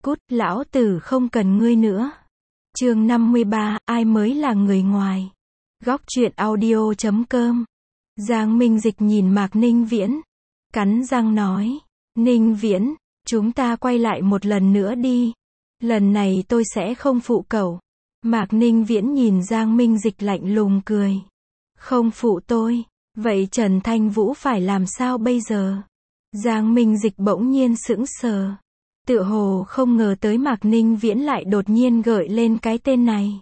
Cút, lão tử không cần ngươi nữa. Chương 53, ai mới là người ngoài. Góc truyện audio.com. Giang Minh Dịch nhìn Mạc Ninh Viễn, cắn răng nói, Ninh Viễn, chúng ta quay lại một lần nữa đi. Lần này tôi sẽ không phụ cậu. Mạc Ninh Viễn nhìn Giang Minh Dịch lạnh lùng cười. Không phụ tôi, vậy Trần Thanh Vũ phải làm sao bây giờ? Giang Minh Dịch bỗng nhiên sững sờ. Tựa hồ không ngờ tới Mạc Ninh Viễn lại đột nhiên gợi lên cái tên này.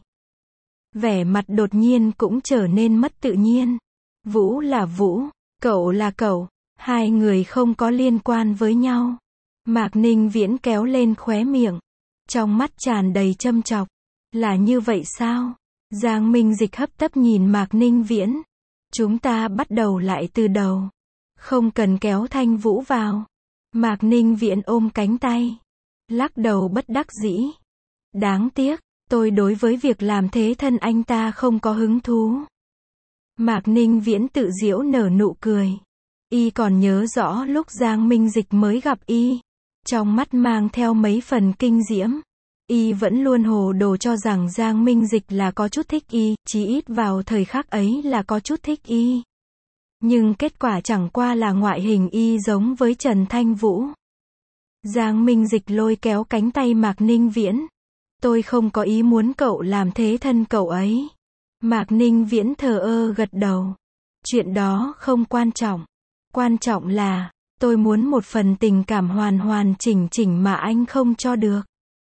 Vẻ mặt đột nhiên cũng trở nên mất tự nhiên. Vũ là Vũ, cậu là cậu, hai người không có liên quan với nhau. Mạc Ninh Viễn kéo lên khóe miệng, trong mắt tràn đầy châm chọc. Là như vậy sao? Giang Minh Dịch hấp tấp nhìn Mạc Ninh Viễn. Chúng ta bắt đầu lại từ đầu. Không cần kéo Thanh Vũ vào. Mạc Ninh Viễn ôm cánh tay, lắc đầu bất đắc dĩ. Đáng tiếc, tôi đối với việc làm thế thân anh ta không có hứng thú. Mạc Ninh Viễn tự giễu nở nụ cười. Y còn nhớ rõ lúc Giang Minh Dịch mới gặp Y. Trong mắt mang theo mấy phần kinh diễm. Y vẫn luôn hồ đồ cho rằng Giang Minh Dịch là có chút thích Y, chí ít vào thời khắc ấy là có chút thích Y. Nhưng kết quả chẳng qua là ngoại hình Y giống với Trần Thanh Vũ. Giang Minh Dịch lôi kéo cánh tay Mạc Ninh Viễn. Tôi không có ý muốn cậu làm thế thân cậu ấy. Mạc Ninh Viễn thờ ơ gật đầu. Chuyện đó không quan trọng. Quan trọng là, tôi muốn một phần tình cảm hoàn hoàn chỉnh chỉnh mà anh không cho được.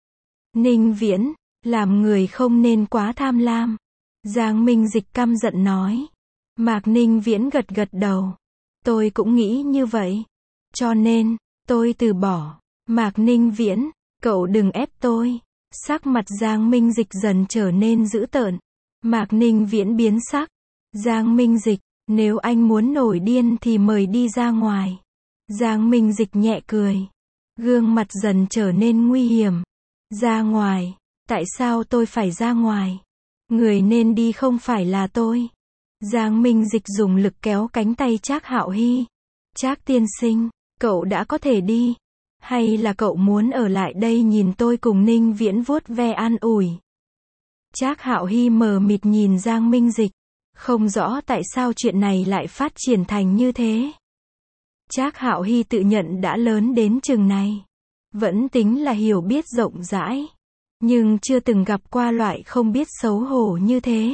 Ninh Viễn, làm người không nên quá tham lam. Giang Minh Dịch căm giận nói. Mạc Ninh Viễn gật gật đầu. Tôi cũng nghĩ như vậy. Cho nên, tôi từ bỏ. Mạc Ninh Viễn, cậu đừng ép tôi. Sắc mặt Giang Minh Dịch dần trở nên dữ tợn. Mạc Ninh Viễn biến sắc. Giang Minh Dịch, nếu anh muốn nổi điên thì mời đi ra ngoài. Giang Minh Dịch nhẹ cười. Gương mặt dần trở nên nguy hiểm. Ra ngoài, tại sao tôi phải ra ngoài? Người nên đi không phải là tôi. Giang Minh Dịch dùng lực kéo cánh tay Trác Hạo Hy. Trác tiên sinh, cậu đã có thể đi. Hay là cậu muốn ở lại đây nhìn tôi cùng Ninh Viễn vuốt ve an ủi? Trác Hạo Hy mờ mịt nhìn Giang Minh Dịch. Không rõ tại sao chuyện này lại phát triển thành như thế. Trác Hạo Hy tự nhận đã lớn đến chừng này. Vẫn tính là hiểu biết rộng rãi. Nhưng chưa từng gặp qua loại không biết xấu hổ như thế.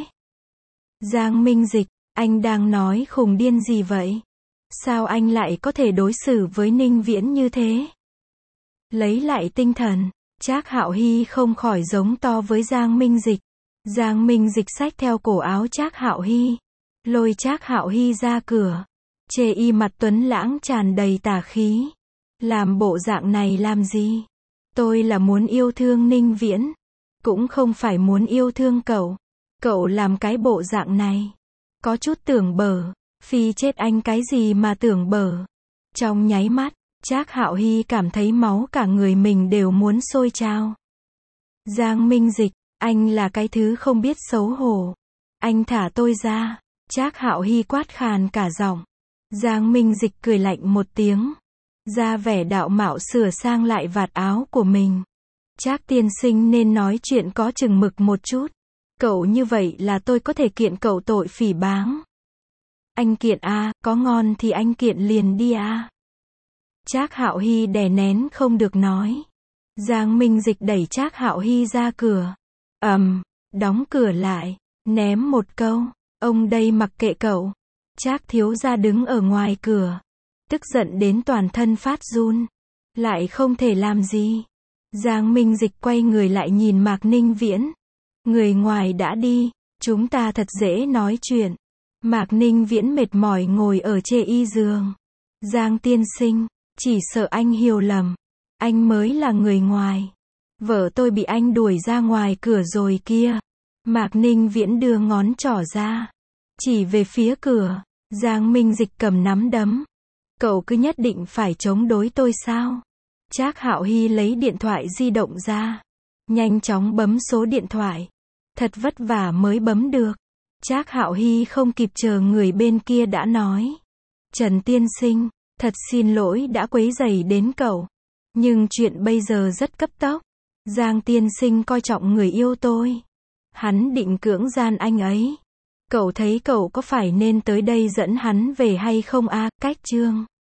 Giang Minh Dịch, anh đang nói khùng điên gì vậy? Sao anh lại có thể đối xử với Ninh Viễn như thế? Lấy lại tinh thần, Trác Hạo Hy không khỏi giống to với Giang Minh Dịch. Giang Minh Dịch xách theo cổ áo Trác Hạo Hy, lôi Trác Hạo Hy ra cửa. Chê Y mặt tuấn lãng tràn đầy tà khí. Làm bộ dạng này làm gì? Tôi là muốn yêu thương Ninh Viễn, cũng không phải muốn yêu thương cậu. Cậu làm cái bộ dạng này, có chút tưởng bở. Phi chết anh cái gì mà tưởng bở. Trong nháy mắt, Trác Hạo Hy cảm thấy máu cả người mình đều muốn sôi trào. Giang Minh Dịch, anh là cái thứ không biết xấu hổ. Anh thả tôi ra. Trác Hạo Hy quát khàn cả giọng. Giang Minh Dịch cười lạnh một tiếng, ra vẻ đạo mạo sửa sang lại vạt áo của mình. Trác tiên sinh nên nói chuyện có chừng mực một chút. Cậu như vậy là tôi có thể kiện cậu tội phỉ báng. Anh kiện à, có ngon thì anh kiện liền đi à. Trác Hạo Hy đè nén không được nói. Giang Minh Dịch đẩy Trác Hạo Hy ra cửa. Đóng cửa lại, ném một câu, ông đây mặc kệ cậu. Trác thiếu gia đứng ở ngoài cửa, tức giận đến toàn thân phát run, lại không thể làm gì. Giang Minh Dịch quay người lại nhìn Mạc Ninh Viễn. Người ngoài đã đi, chúng ta thật dễ nói chuyện. Mạc Ninh Viễn mệt mỏi ngồi ở chê y giường. Giang tiên sinh, chỉ sợ anh hiểu lầm. Anh mới là người ngoài. Vợ tôi bị anh đuổi ra ngoài cửa rồi kia. Mạc Ninh Viễn đưa ngón trỏ ra, chỉ về phía cửa. Giang Minh Dịch cầm nắm đấm. Cậu cứ nhất định phải chống đối tôi sao? Trác Hạo Hy lấy điện thoại di động ra, nhanh chóng bấm số điện thoại. Thật vất vả mới bấm được. Trác Hạo Hy không kịp chờ người bên kia đã nói. Trần tiên sinh, thật xin lỗi đã quấy rầy đến cậu. Nhưng chuyện bây giờ rất cấp tốc. Giang tiên sinh coi trọng người yêu tôi. Hắn định cưỡng gian anh ấy. Cậu thấy cậu có phải nên tới đây dẫn hắn về hay không a? Cách chương